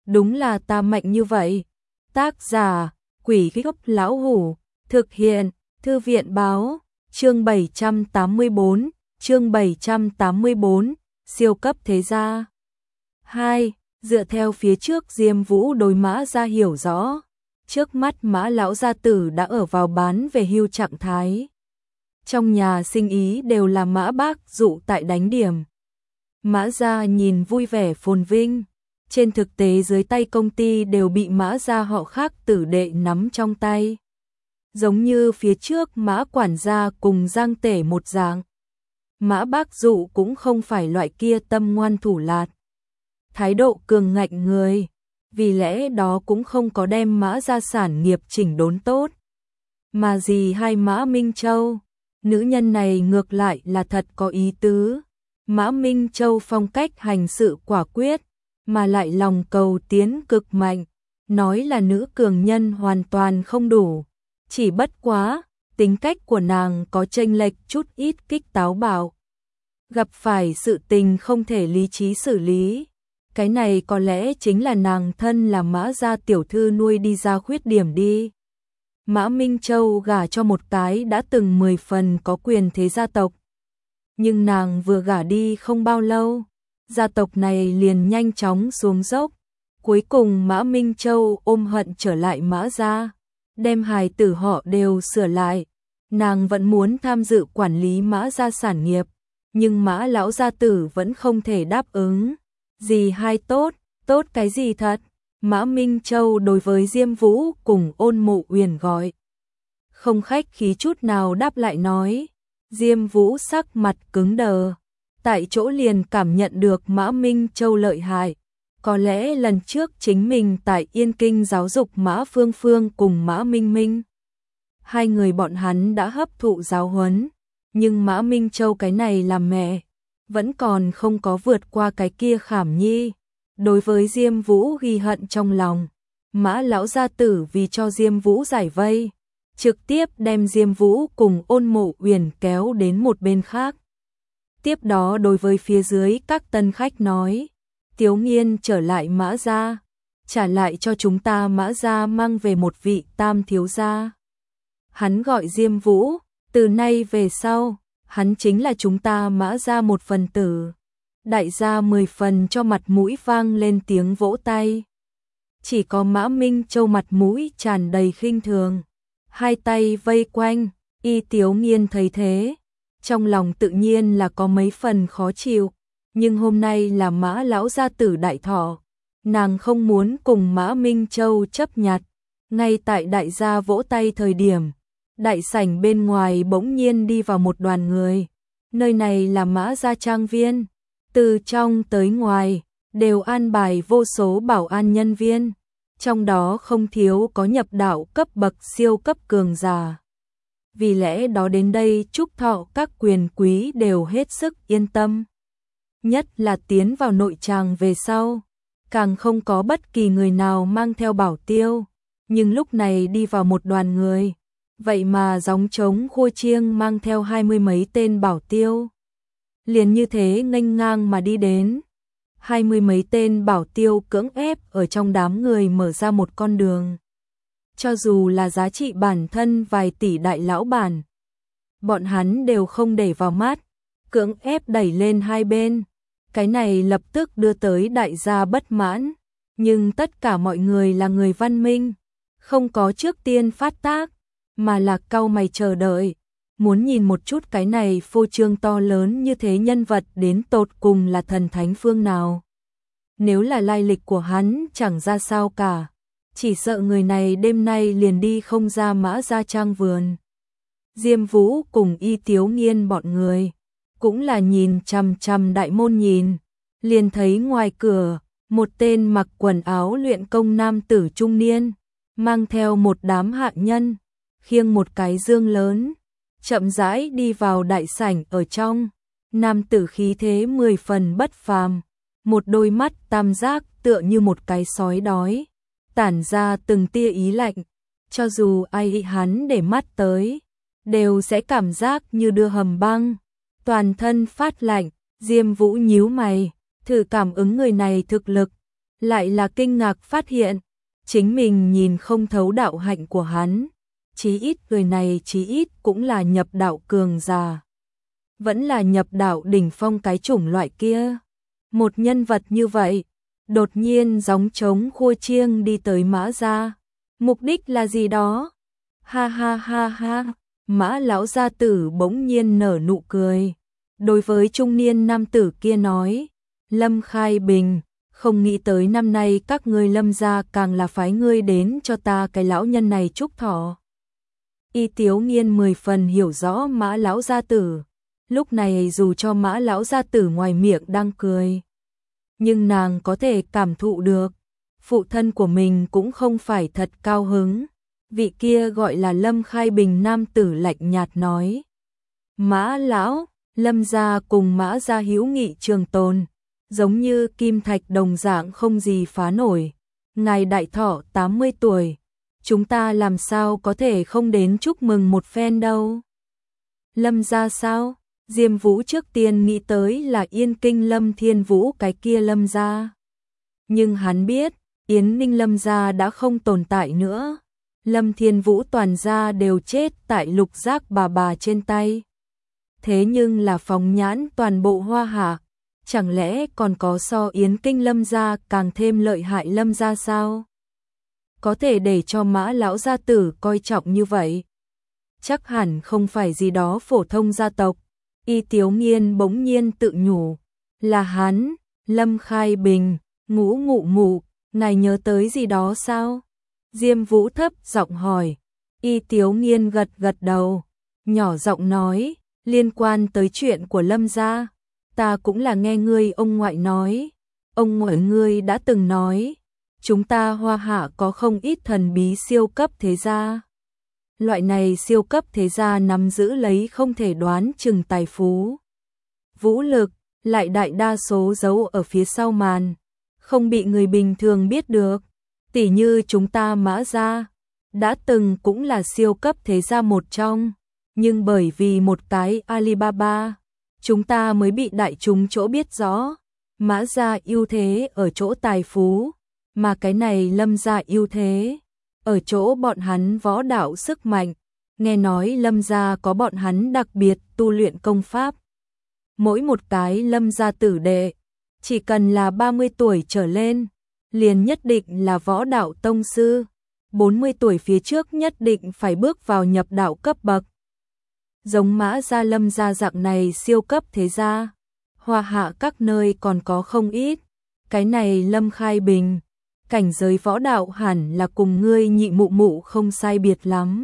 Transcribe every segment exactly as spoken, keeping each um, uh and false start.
đúng là ta mạnh như vậy. Tác giả, Quỷ Gốc Lão Hủ, thực hiện, Thư viện Báo, chương bảy trăm tám mươi bốn, chương bảy trăm tám mươi bốn, siêu cấp thế gia. hai. Dựa theo phía trước Diêm Vũ đối Mã Gia hiểu rõ, trước mắt Mã lão gia tử đã ở vào bán về hưu trạng thái. Trong nhà sinh ý đều là Mã Bác dụ tại đánh điểm. Mã Gia nhìn vui vẻ phồn vinh, trên thực tế dưới tay công ty đều bị Mã Gia họ khác tử đệ nắm trong tay. Giống như phía trước Mã quản gia cùng Giang Tể một dạng. Mã Bác dụ cũng không phải loại kia tâm ngoan thủ lạt, thái độ cường ngạnh người, vì lẽ đó cũng không có đem Mã Gia sản nghiệp chỉnh đốn tốt. Mà gì hai Mã Minh Châu, nữ nhân này ngược lại là thật có ý tứ. Mã Minh Châu phong cách hành sự quả quyết, mà lại lòng cầu tiến cực mạnh, nói là nữ cường nhân hoàn toàn không đủ. Chỉ bất quá, tính cách của nàng có chênh lệch chút ít kích táo bạo. Gặp phải sự tình không thể lý trí xử lý. Cái này có lẽ chính là nàng thân là Mã Gia tiểu thư nuôi đi ra khuyết điểm đi. Mã Minh Châu gả cho một cái đã từng mười phần có quyền thế gia tộc. Nhưng nàng vừa gả đi không bao lâu, gia tộc này liền nhanh chóng xuống dốc. Cuối cùng Mã Minh Châu ôm hận trở lại Mã Gia, đem hài tử họ đều sửa lại. Nàng vẫn muốn tham dự quản lý Mã Gia sản nghiệp, nhưng Mã lão gia tử vẫn không thể đáp ứng. Gì hai tốt, tốt cái gì thật? Mã Minh Châu đối với Diêm Vũ cùng Ôn Mộ Uyển gọi không khách khí chút nào đáp lại nói. Diêm Vũ sắc mặt cứng đờ, tại chỗ liền cảm nhận được Mã Minh Châu lợi hại. Có lẽ lần trước chính mình tại Yên Kinh giáo dục Mã Phương Phương cùng Mã Minh Minh, hai người bọn hắn đã hấp thụ giáo huấn, nhưng Mã Minh Châu cái này làm mẹ, vẫn còn không có vượt qua cái kia khảm nhi. Đối với Diêm Vũ ghi hận trong lòng, Mã lão gia tử vì cho Diêm Vũ giải vây, trực tiếp đem Diêm Vũ cùng Ôn Mộ Uyển kéo đến một bên khác. Tiếp đó đối với phía dưới các tân khách nói, Tiếu Nghiên trở lại Mã Gia, trả lại cho chúng ta Mã Gia mang về một vị tam thiếu gia. Hắn gọi Diêm Vũ, từ nay về sau, hắn chính là chúng ta Mã Gia một phần tử. Đại gia mười phần cho mặt mũi vang lên tiếng vỗ tay. Chỉ có Mã Minh Châu mặt mũi tràn đầy khinh thường, hai tay vây quanh. Y Tiếu Nghiên thấy thế, trong lòng tự nhiên là có mấy phần khó chịu, nhưng hôm nay là Mã lão gia tử đại thọ, nàng không muốn cùng Mã Minh Châu chấp nhặt. Ngay tại đại gia vỗ tay thời điểm, đại sảnh bên ngoài bỗng nhiên đi vào một đoàn người. Nơi này là Mã Gia trang viên, từ trong tới ngoài đều an bài vô số bảo an nhân viên, trong đó không thiếu có nhập đạo cấp bậc siêu cấp cường giả. Vì lẽ đó đến đây chúc thọ các quyền quý đều hết sức yên tâm. Nhất là tiến vào nội tràng về sau, càng không có bất kỳ người nào mang theo bảo tiêu, nhưng lúc này đi vào một đoàn người, vậy mà gióng trống khua chiêng mang theo hai mươi mấy tên bảo tiêu. Liền như thế nghênh ngang mà đi đến, hai mươi mấy tên bảo tiêu cưỡng ép ở trong đám người mở ra một con đường. Cho dù là giá trị bản thân vài tỷ đại lão bản, bọn hắn đều không để vào mắt, cưỡng ép đẩy lên hai bên. Cái này lập tức đưa tới đại gia bất mãn, nhưng tất cả mọi người là người văn minh, không có trước tiên phát tác, mà là cau mày chờ đợi, muốn nhìn một chút cái này phô trương to lớn như thế nhân vật đến tột cùng là thần thánh phương nào. Nếu là lai lịch của hắn chẳng ra sao cả, chỉ sợ người này đêm nay liền đi không ra Mã Gia trang vườn. Diêm Vũ cùng Y Tiếu Nghiên bọn người cũng là nhìn chằm chằm đại môn nhìn, liền thấy ngoài cửa một tên mặc quần áo luyện công nam tử trung niên, mang theo một đám hạ nhân, khiêng một cái dương lớn, chậm rãi đi vào đại sảnh ở trong. Nam tử khí thế mười phần bất phàm, một đôi mắt tam giác tựa như một cái sói đói, tản ra từng tia ý lạnh, cho dù ai hắn để mắt tới, đều sẽ cảm giác như đưa hầm băng, toàn thân phát lạnh. Diêm Vũ nhíu mày, thử cảm ứng người này thực lực, lại là kinh ngạc phát hiện, chính mình nhìn không thấu đạo hạnh của hắn, chí ít người này chí ít cũng là nhập đạo cường giả. Vẫn là nhập đạo đỉnh phong cái chủng loại kia. Một nhân vật như vậy, đột nhiên gióng trống khua chiêng đi tới Mã gia, mục đích là gì đó? Ha ha ha ha, Mã lão gia tử bỗng nhiên nở nụ cười. Đối với trung niên nam tử kia nói, Lâm Khai Bình, không nghĩ tới năm nay các ngươi Lâm gia càng là phái ngươi đến cho ta cái lão nhân này chúc thọ. Y Tiếu Nghiên mười phần hiểu rõ Mã lão gia tử, lúc này dù cho Mã lão gia tử ngoài miệng đang cười, nhưng nàng có thể cảm thụ được, phụ thân của mình cũng không phải thật cao hứng. Vị kia gọi là Lâm Khai Bình nam tử lạnh nhạt nói, Mã lão, Lâm gia cùng Mã gia hữu nghị trường tồn, giống như kim thạch đồng dạng không gì phá nổi. Ngài đại thọ tám mươi tuổi, chúng ta làm sao có thể không đến chúc mừng một phen đâu. Lâm gia sao? Diêm Vũ trước tiên nghĩ tới là Yên Kinh Lâm Thiên Vũ cái kia Lâm gia. Nhưng hắn biết, Yến Ninh Lâm gia đã không tồn tại nữa. Lâm Thiên Vũ toàn gia đều chết tại Lục Giác bà bà trên tay. Thế nhưng là phóng nhãn toàn bộ Hoa Hạ, chẳng lẽ còn có so Yến Kinh Lâm gia càng thêm lợi hại Lâm gia sao? Có thể để cho Mã lão gia tử coi trọng như vậy? Chắc hẳn không phải gì đó phổ thông gia tộc. Y Tiếu Nghiên bỗng nhiên tự nhủ, là hắn, Lâm Khai Bình, ngũ ngụ ngụ, ngài nhớ tới gì đó sao? Diêm Vũ thấp giọng hỏi. Y Tiếu Nghiên gật gật đầu, nhỏ giọng nói, liên quan tới chuyện của Lâm gia, ta cũng là nghe ngươi ông ngoại nói, ông ngoại ngươi đã từng nói, chúng ta Hoa Hạ có không ít thần bí siêu cấp thế gia. Loại này siêu cấp thế gia nắm giữ lấy không thể đoán chừng tài phú, vũ lực, lại đại đa số giấu ở phía sau màn, không bị người bình thường biết được. Tỉ như chúng ta Mã gia, đã từng cũng là siêu cấp thế gia một trong, nhưng bởi vì một cái Alibaba, chúng ta mới bị đại chúng chỗ biết rõ. Mã gia ưu thế ở chỗ tài phú, mà cái này Lâm gia ưu thế ở chỗ bọn hắn võ đạo sức mạnh. Nghe nói Lâm gia có bọn hắn đặc biệt tu luyện công pháp. Mỗi một cái Lâm gia tử đệ, chỉ cần là ba mươi tuổi trở lên, liền nhất định là võ đạo tông sư, bốn mươi tuổi phía trước nhất định phải bước vào nhập đạo cấp bậc. Giống Mã gia Lâm gia dạng này siêu cấp thế gia, Hoa Hạ các nơi còn có không ít. Cái này Lâm Khai Bình, cảnh giới võ đạo hẳn là cùng ngươi nhị mụ mụ không sai biệt lắm.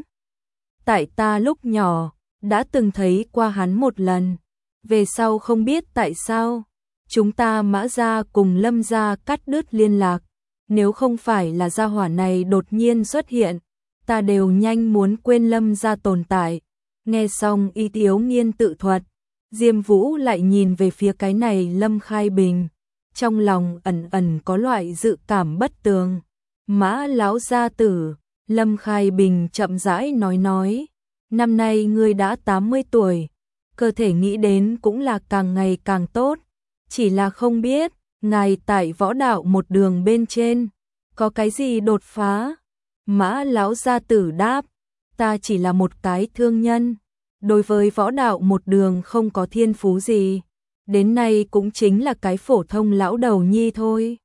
Tại ta lúc nhỏ, đã từng thấy qua hắn một lần, về sau không biết tại sao, chúng ta Mã gia cùng Lâm gia cắt đứt liên lạc. Nếu không phải là gia hỏa này đột nhiên xuất hiện, ta đều nhanh muốn quên Lâm gia tồn tại. Nghe xong Y Tiếu Nghiên tự thuật, Diêm Vũ lại nhìn về phía cái này Lâm Khai Bình, trong lòng ẩn ẩn có loại dự cảm bất tường. Mã lão gia tử, Lâm Khai Bình chậm rãi nói nói, năm nay ngươi đã tám mươi tuổi, cơ thể nghĩ đến cũng là càng ngày càng tốt, chỉ là không biết, ngài tại võ đạo một đường bên trên, có cái gì đột phá? Mã lão gia tử đáp, ta chỉ là một cái thương nhân, đối với võ đạo một đường không có thiên phú gì, đến nay cũng chính là cái phổ thông lão đầu nhi thôi.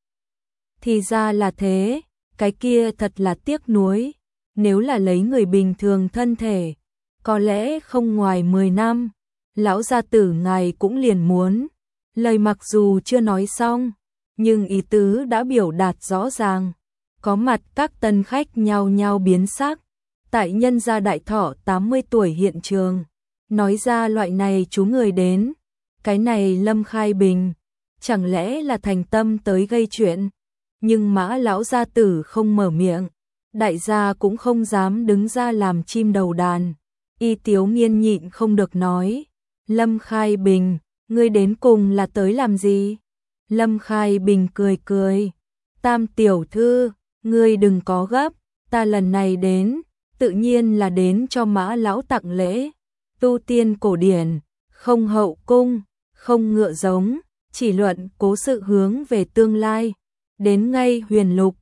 Thì ra là thế, cái kia thật là tiếc nuối, nếu là lấy người bình thường thân thể, có lẽ không ngoài mười năm, lão gia tử ngài cũng liền muốn. Lời mặc dù chưa nói xong, nhưng ý tứ đã biểu đạt rõ ràng. Có mặt các tân khách nhao nhao biến sắc, tại nhân gia đại thọ tám mươi tuổi hiện trường, nói ra loại này chú người đến. Cái này Lâm Khai Bình, chẳng lẽ là thành tâm tới gây chuyện? Nhưng Mã lão gia tử không mở miệng, đại gia cũng không dám đứng ra làm chim đầu đàn. Y Tiếu Nghiên nhịn không được nói, Lâm Khai Bình, ngươi đến cùng là tới làm gì? Lâm Khai Bình cười cười, Tam tiểu thư, ngươi đừng có gấp, ta lần này đến, tự nhiên là đến cho Mã lão tặng lễ. Tu tiên cổ điển, không hậu cung, không ngựa giống, chỉ luận cố sự hướng về tương lai. đến ngay huyền lục,